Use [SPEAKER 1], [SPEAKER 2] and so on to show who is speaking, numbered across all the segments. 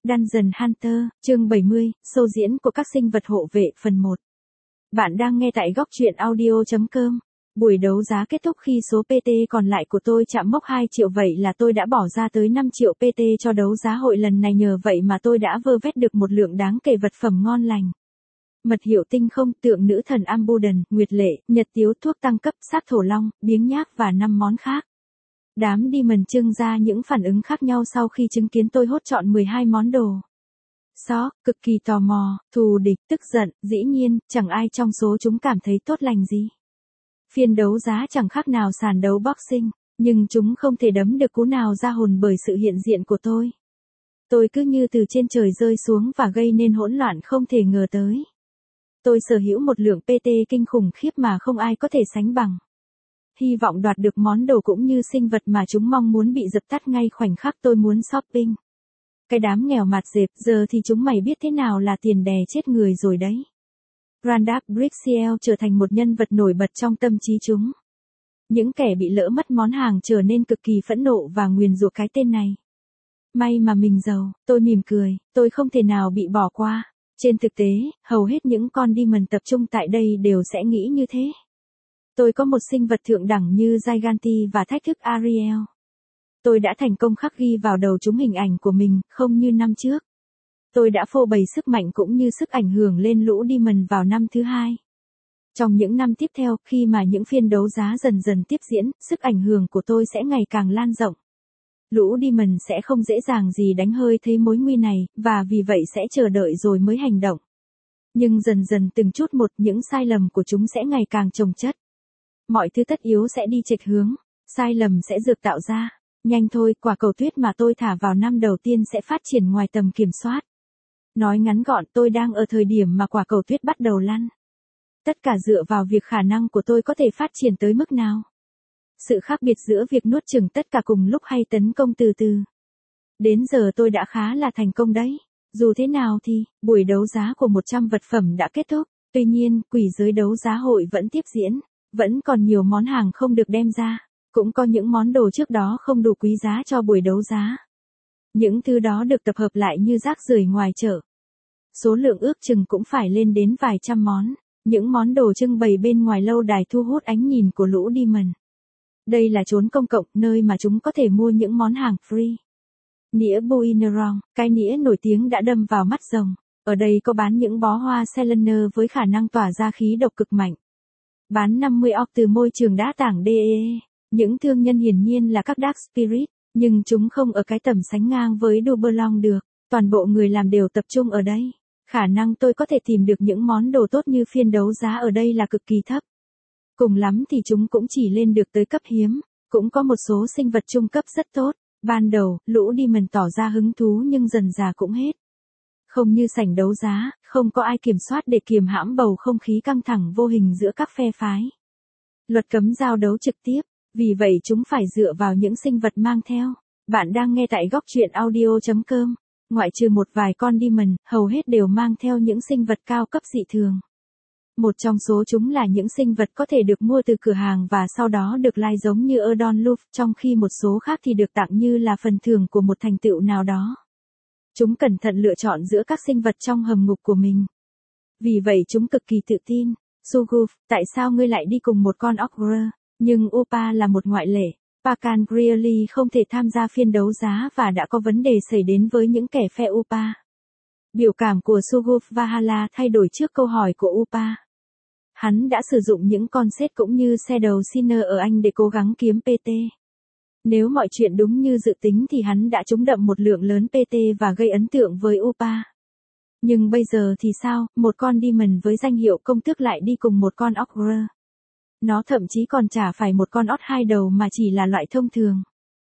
[SPEAKER 1] Dungeon Hunter, chương 70, show diễn của các sinh vật hộ vệ phần 1. Bạn đang nghe tại góc truyện audio.com. Buổi đấu giá kết thúc khi số PT còn lại của tôi chạm mốc 2 triệu, vậy là tôi đã bỏ ra tới 5 triệu PT cho đấu giá hội lần này, nhờ vậy mà tôi đã vơ vét được một lượng đáng kể vật phẩm ngon lành. Mật hiệu tinh không, tượng nữ thần Amudan, nguyệt lệ, nhật tiếu, thuốc tăng cấp, sát thổ long, biếng nhác và 5 món khác. Đám demon trưng ra những phản ứng khác nhau sau khi chứng kiến tôi hốt chọn 12 món đồ. Sóc, cực kỳ tò mò, thù địch, tức giận, dĩ nhiên, chẳng ai trong số chúng cảm thấy tốt lành gì. Phiên đấu giá chẳng khác nào sàn đấu boxing, nhưng chúng không thể đấm được cú nào ra hồn bởi sự hiện diện của tôi. Tôi cứ như từ trên trời rơi xuống và gây nên hỗn loạn không thể ngờ tới. Tôi sở hữu một lượng PT kinh khủng khiếp mà không ai có thể sánh bằng. Hy vọng đoạt được món đồ cũng như sinh vật mà chúng mong muốn bị dập tắt ngay khoảnh khắc tôi muốn shopping. Cái đám nghèo mặt dẹp, giờ thì chúng mày biết thế nào là tiền đè chết người rồi đấy. Randall Brixiel trở thành một nhân vật nổi bật trong tâm trí chúng. Những kẻ bị lỡ mất món hàng trở nên cực kỳ phẫn nộ và nguyền rủa cái tên này. May mà mình giàu, tôi mỉm cười, tôi không thể nào bị bỏ qua. Trên thực tế, hầu hết những con demon tập trung tại đây đều sẽ nghĩ như thế. Tôi có một sinh vật thượng đẳng như Giganti và thách thức Ariel. Tôi đã thành công khắc ghi vào đầu chúng hình ảnh của mình, không như năm trước. Tôi đã phô bày sức mạnh cũng như sức ảnh hưởng lên lũ demon vào năm thứ 2. Trong những năm tiếp theo, khi mà những phiên đấu giá dần dần tiếp diễn, sức ảnh hưởng của tôi sẽ ngày càng lan rộng. Lũ demon sẽ không dễ dàng gì đánh hơi thấy mối nguy này, và vì vậy sẽ chờ đợi rồi mới hành động. Nhưng dần dần từng chút một, những sai lầm của chúng sẽ ngày càng chồng chất. Mọi thứ tất yếu sẽ đi chệch hướng, sai lầm sẽ dược tạo ra. Nhanh thôi, quả cầu tuyết mà tôi thả vào năm đầu tiên sẽ phát triển ngoài tầm kiểm soát. Nói ngắn gọn, tôi đang ở thời điểm mà quả cầu tuyết bắt đầu lăn. Tất cả dựa vào việc khả năng của tôi có thể phát triển tới mức nào. Sự khác biệt giữa việc nuốt chửng tất cả cùng lúc hay tấn công từ từ. Đến giờ tôi đã khá là thành công đấy. Dù thế nào thì, buổi đấu giá của 100 vật phẩm đã kết thúc. Tuy nhiên, quỷ giới đấu giá hội vẫn tiếp diễn. Vẫn còn nhiều món hàng không được đem ra. Cũng có những món đồ trước đó không đủ quý giá cho buổi đấu giá. Những thứ đó được tập hợp lại như rác rưởi ngoài chợ. Số lượng ước chừng cũng phải lên đến vài trăm món. Những món đồ trưng bày bên ngoài lâu đài thu hút ánh nhìn của lũ demon. Đây là chốn công cộng, nơi mà chúng có thể mua những món hàng free. Nĩa Buinerong, cái nĩa nổi tiếng đã đâm vào mắt rồng. Ở đây có bán những bó hoa Selena với khả năng tỏa ra khí độc cực mạnh. Bán 50 orc từ môi trường đá tảng DE. Những thương nhân hiển nhiên là các Dark Spirit, nhưng chúng không ở cái tầm sánh ngang với Duberlong được. Toàn bộ người làm đều tập trung ở đây. Khả năng tôi có thể tìm được những món đồ tốt như phiên đấu giá ở đây là cực kỳ thấp. Cùng lắm thì chúng cũng chỉ lên được tới cấp hiếm. Cũng có một số sinh vật trung cấp rất tốt. Ban đầu, lũ demon tỏ ra hứng thú nhưng dần dà cũng hết. Không như sảnh đấu giá, không có ai kiểm soát để kiềm hãm bầu không khí căng thẳng vô hình giữa các phe phái. Luật cấm giao đấu trực tiếp. Vì vậy chúng phải dựa vào những sinh vật mang theo. Bạn đang nghe tại góc truyện audio.com. Ngoại trừ một vài con demon, hầu hết đều mang theo những sinh vật cao cấp dị thường. Một trong số chúng là những sinh vật có thể được mua từ cửa hàng và sau đó được lai giống như Erdon Luft, trong khi một số khác thì được tặng như là phần thưởng của một thành tựu nào đó. Chúng cẩn thận lựa chọn giữa các sinh vật trong hầm ngục của mình. Vì vậy chúng cực kỳ tự tin. Suguf, tại sao ngươi lại đi cùng một con Ogre? Nhưng Upa là một ngoại lệ. Pakan Greely không thể tham gia phiên đấu giá và đã có vấn đề xảy đến với những kẻ phe Upa. Biểu cảm của Suguf Valhalla thay đổi trước câu hỏi của Upa. Hắn đã sử dụng những con set cũng như Shadow Sinner ở Anh để cố gắng kiếm PT. Nếu mọi chuyện đúng như dự tính thì hắn đã trúng đậm một lượng lớn PT và gây ấn tượng với Upa. Nhưng bây giờ thì sao, một con demon với danh hiệu công tước lại đi cùng một con Ogre. Nó thậm chí còn chả phải một con ót hai đầu mà chỉ là loại thông thường.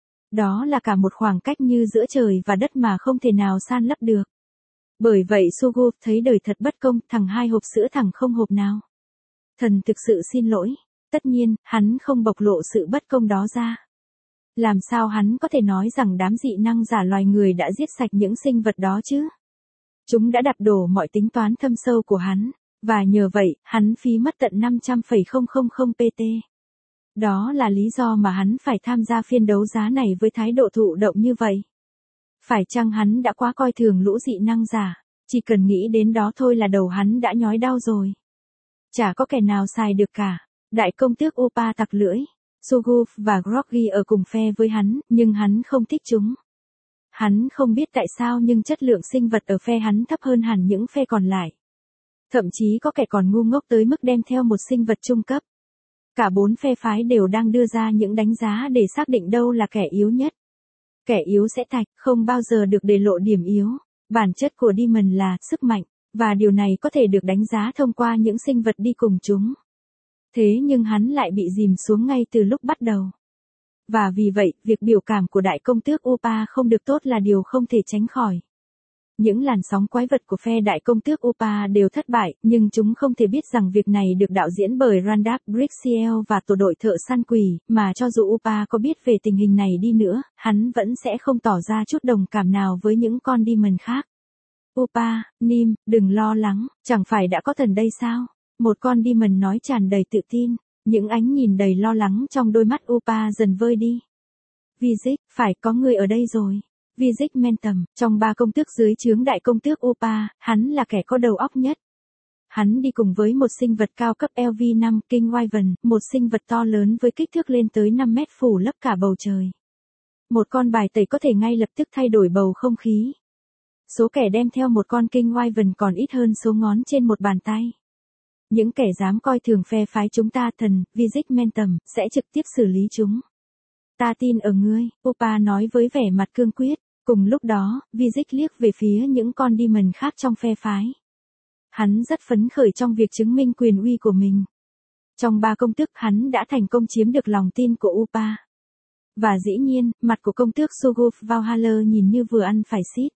[SPEAKER 1] Đó là cả một khoảng cách như giữa trời và đất mà không thể nào san lấp được. Bởi vậy Suguf thấy đời thật bất công, thằng 2 hộp sữa thằng không hộp nào. Thần thực sự xin lỗi. Tất nhiên, hắn không bộc lộ sự bất công đó ra. Làm sao hắn có thể nói rằng đám dị năng giả loài người đã giết sạch những sinh vật đó chứ? Chúng đã đạp đổ mọi tính toán thâm sâu của hắn. Và nhờ vậy, hắn phí mất tận 500,000 PT. Đó là lý do mà hắn phải tham gia phiên đấu giá này với thái độ thụ động như vậy. Phải chăng hắn đã quá coi thường lũ dị năng giả, chỉ cần nghĩ đến đó thôi là đầu hắn đã nhói đau rồi. Chả có kẻ nào xài được cả. Đại công tước Upa tặc lưỡi. Suguf và Groggy ở cùng phe với hắn, nhưng hắn không thích chúng. Hắn không biết tại sao nhưng chất lượng sinh vật ở phe hắn thấp hơn hẳn những phe còn lại. Thậm chí có kẻ còn ngu ngốc tới mức đem theo một sinh vật trung cấp. Cả 4 phe phái đều đang đưa ra những đánh giá để xác định đâu là kẻ yếu nhất. Kẻ yếu sẽ không bao giờ được để lộ điểm yếu. Bản chất của Demon là sức mạnh, và điều này có thể được đánh giá thông qua những sinh vật đi cùng chúng. Thế nhưng hắn lại bị dìm xuống ngay từ lúc bắt đầu. Và vì vậy, việc biểu cảm của đại công tước Upa không được tốt là điều không thể tránh khỏi. Những làn sóng quái vật của phe đại công tước Upa đều thất bại, nhưng chúng không thể biết rằng việc này được đạo diễn bởi Randall Brixiel và tổ đội thợ săn quỷ, mà cho dù Upa có biết về tình hình này đi nữa, hắn vẫn sẽ không tỏ ra chút đồng cảm nào với những con demon khác. Upa, Nim, đừng lo lắng, chẳng phải đã có thần đây sao? Một con demon nói tràn đầy tự tin, những ánh nhìn đầy lo lắng trong đôi mắt Upa dần vơi đi. Vizik, phải có người ở đây rồi. Vizik Mentum, trong 3 công tước dưới trướng đại công tước Upa, hắn là kẻ có đầu óc nhất. Hắn đi cùng với một sinh vật cao cấp LV5 King Wyvern, một sinh vật to lớn với kích thước lên tới 5 mét phủ lấp cả bầu trời. Một con bài tẩy có thể ngay lập tức thay đổi bầu không khí. Số kẻ đem theo một con King Wyvern còn ít hơn số ngón trên một bàn tay. Những kẻ dám coi thường phe phái chúng ta thần, Vizik Mentum, sẽ trực tiếp xử lý chúng. Ta tin ở ngươi, Upa nói với vẻ mặt cương quyết. Cùng lúc đó, Vizik liếc về phía những con demon khác trong phe phái. Hắn rất phấn khởi trong việc chứng minh quyền uy của mình. Trong 3 công tước hắn đã thành công chiếm được lòng tin của Upa. Và dĩ nhiên, mặt của công tước Suguf Valhalla nhìn như vừa ăn phải xít.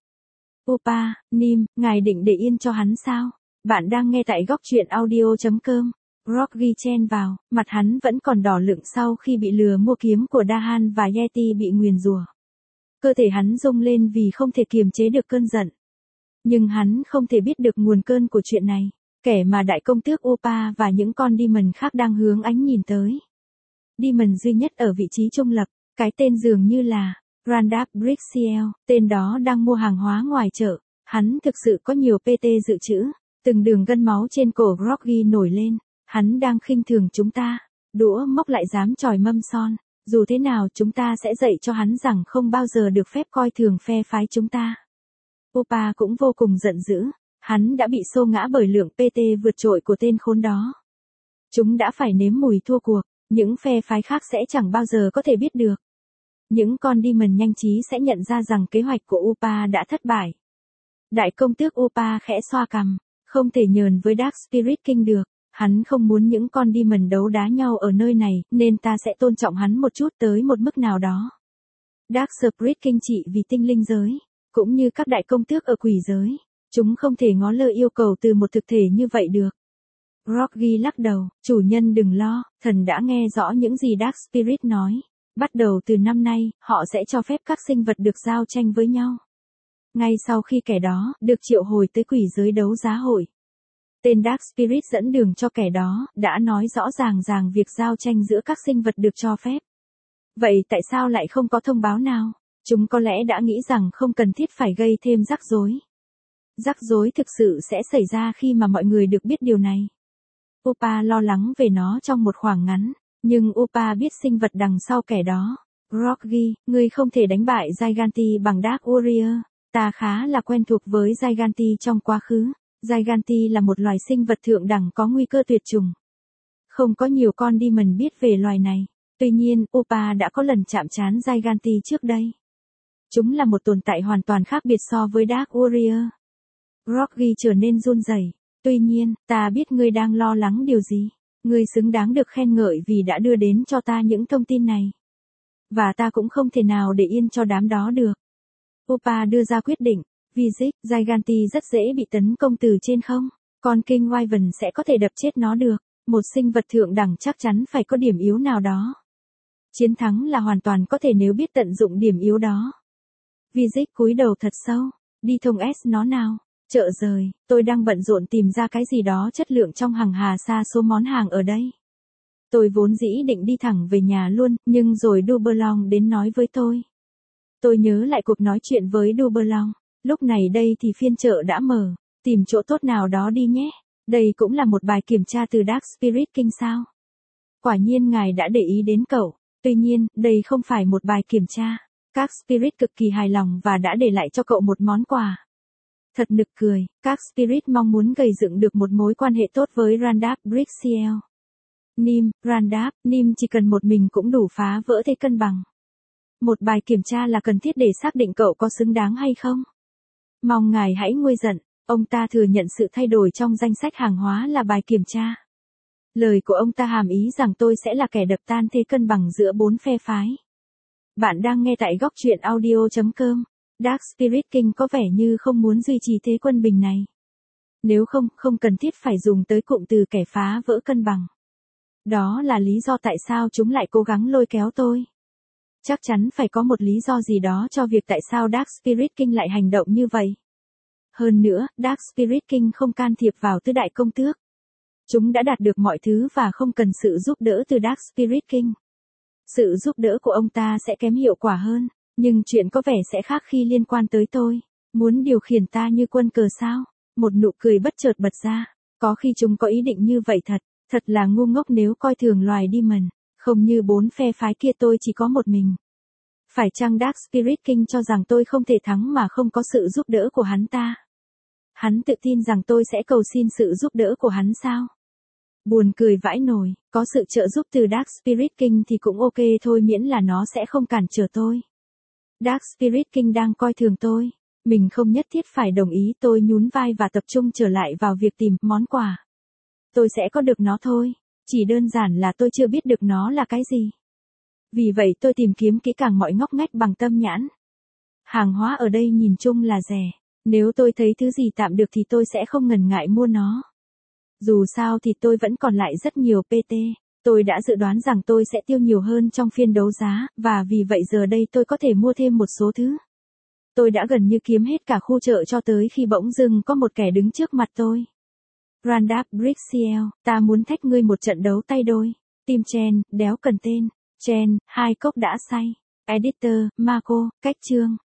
[SPEAKER 1] Upa, Nim, ngài định để yên cho hắn sao? Bạn đang nghe tại góc truyện audio.com. Groggy chen vào, mặt hắn vẫn còn đỏ lựng sau khi bị lừa mua kiếm của Dahan và Yeti bị nguyền rủa. Cơ thể hắn rung lên vì không thể kiềm chế được cơn giận. Nhưng hắn không thể biết được nguồn cơn của chuyện này, kẻ mà đại công tước Upa và những con demon khác đang hướng ánh nhìn tới. Demon duy nhất ở vị trí trung lập, cái tên dường như là Randall Brixiel, tên đó đang mua hàng hóa ngoài chợ. Hắn thực sự có nhiều PT dự trữ, từng đường gân máu trên cổ Groggy nổi lên. Hắn đang khinh thường chúng ta, đũa mốc lại dám chòi mâm son, dù thế nào chúng ta sẽ dạy cho hắn rằng không bao giờ được phép coi thường phe phái chúng ta. Upa cũng vô cùng giận dữ, hắn đã bị xô ngã bởi lượng PT vượt trội của tên khốn đó. Chúng đã phải nếm mùi thua cuộc, những phe phái khác sẽ chẳng bao giờ có thể biết được. Những con demon nhanh trí sẽ nhận ra rằng kế hoạch của Upa đã thất bại. Đại công tước Upa khẽ xoa cằm, không thể nhờn với Dark Spirit King được. Hắn không muốn những con demon đấu đá nhau ở nơi này, nên ta sẽ tôn trọng hắn một chút tới một mức nào đó. Dark Spirit King trị vì tinh linh giới, cũng như các đại công tước ở quỷ giới. Chúng không thể ngó lơ yêu cầu từ một thực thể như vậy được. Groggy lắc đầu, chủ nhân đừng lo, thần đã nghe rõ những gì Dark Spirit nói. Bắt đầu từ năm nay, họ sẽ cho phép các sinh vật được giao tranh với nhau. Ngay sau khi kẻ đó được triệu hồi tới quỷ giới đấu giá hội. Tên Dark Spirit dẫn đường cho kẻ đó, đã nói rõ ràng việc giao tranh giữa các sinh vật được cho phép. Vậy tại sao lại không có thông báo nào? Chúng có lẽ đã nghĩ rằng không cần thiết phải gây thêm rắc rối. Rắc rối thực sự sẽ xảy ra khi mà mọi người được biết điều này. Upa lo lắng về nó trong một khoảng ngắn, nhưng Upa biết sinh vật đằng sau kẻ đó. Groggy, ngươi không thể đánh bại Giganti bằng Dark Warrior. Ta khá là quen thuộc với Giganti trong quá khứ. Giganti là một loài sinh vật thượng đẳng có nguy cơ tuyệt chủng. Không có nhiều con demon biết về loài này. Tuy nhiên, Upa đã có lần chạm trán Giganti trước đây. Chúng là một tồn tại hoàn toàn khác biệt so với Dark Warrior. Groggy trở nên run rẩy. Tuy nhiên, ta biết ngươi đang lo lắng điều gì. Ngươi xứng đáng được khen ngợi vì đã đưa đến cho ta những thông tin này. Và ta cũng không thể nào để yên cho đám đó được. Upa đưa ra quyết định. Vizik, Giganti rất dễ bị tấn công từ trên không. Con King Wyvern sẽ có thể đập chết nó được. Một sinh vật thượng đẳng chắc chắn phải có điểm yếu nào đó. Chiến thắng là hoàn toàn có thể nếu biết tận dụng điểm yếu đó. Vizik cúi đầu thật sâu. Đi thông S nó nào. Chợ rời, tôi đang bận rộn tìm ra cái gì đó chất lượng trong hàng hà sa số món hàng ở đây. Tôi vốn dĩ định đi thẳng về nhà luôn, nhưng rồi Duberlong đến nói với tôi. Tôi nhớ lại cuộc nói chuyện với Duberlong. Lúc này đây thì phiên chợ đã mở. Tìm chỗ tốt nào đó đi nhé. Đây cũng là một bài kiểm tra từ Dark Spirit King sao? Quả nhiên ngài đã để ý đến cậu. Tuy nhiên, đây không phải một bài kiểm tra. Các Spirit cực kỳ hài lòng và đã để lại cho cậu một món quà. Thật nực cười, các Spirit mong muốn gây dựng được một mối quan hệ tốt với Randap Brixiel. Nim, Randap, Nim chỉ cần một mình cũng đủ phá vỡ thế cân bằng. Một bài kiểm tra là cần thiết để xác định cậu có xứng đáng hay không. Mong ngài hãy nguôi giận, ông ta thừa nhận sự thay đổi trong danh sách hàng hóa là bài kiểm tra. Lời của ông ta hàm ý rằng tôi sẽ là kẻ đập tan thế cân bằng giữa bốn phe phái. Bạn đang nghe tại góc truyện audio.com. Dark Spirit King có vẻ như không muốn duy trì thế quân bình này. Nếu không, không cần thiết phải dùng tới cụm từ kẻ phá vỡ cân bằng. Đó là lý do tại sao chúng lại cố gắng lôi kéo tôi. Chắc chắn phải có một lý do gì đó cho việc tại sao Dark Spirit King lại hành động như vậy. Hơn nữa, Dark Spirit King không can thiệp vào tứ đại công tước. Chúng đã đạt được mọi thứ và không cần sự giúp đỡ từ Dark Spirit King. Sự giúp đỡ của ông ta sẽ kém hiệu quả hơn, nhưng chuyện có vẻ sẽ khác khi liên quan tới tôi. Muốn điều khiển ta như quân cờ sao? Một nụ cười bất chợt bật ra. Có khi chúng có ý định như vậy thật. Thật là ngu ngốc nếu coi thường loài Demon. Không như bốn phe phái kia tôi chỉ có một mình. Phải chăng Dark Spirit King cho rằng tôi không thể thắng mà không có sự giúp đỡ của hắn ta? Hắn tự tin rằng tôi sẽ cầu xin sự giúp đỡ của hắn sao? Buồn cười vãi nồi, có sự trợ giúp từ Dark Spirit King thì cũng ok thôi miễn là nó sẽ không cản trở tôi. Dark Spirit King đang coi thường tôi. Mình không nhất thiết phải đồng ý, tôi nhún vai và tập trung trở lại vào việc tìm món quà. Tôi sẽ có được nó thôi. Chỉ đơn giản là tôi chưa biết được nó là cái gì. Vì vậy tôi tìm kiếm kỹ càng mọi ngóc ngách bằng tâm nhãn. Hàng hóa ở đây nhìn chung là rẻ. Nếu tôi thấy thứ gì tạm được thì tôi sẽ không ngần ngại mua nó. Dù sao thì tôi vẫn còn lại rất nhiều PT. Tôi đã dự đoán rằng tôi sẽ tiêu nhiều hơn trong phiên đấu giá, và vì vậy giờ đây tôi có thể mua thêm một số thứ. Tôi đã gần như kiếm hết cả khu chợ cho tới khi bỗng dưng có một kẻ đứng trước mặt tôi. Randap Brixiel, ta muốn thách ngươi một trận đấu tay đôi. Tim Chen, đéo cần tên. Chen, 2 cốc đã say. Editor, Marco, cách chương.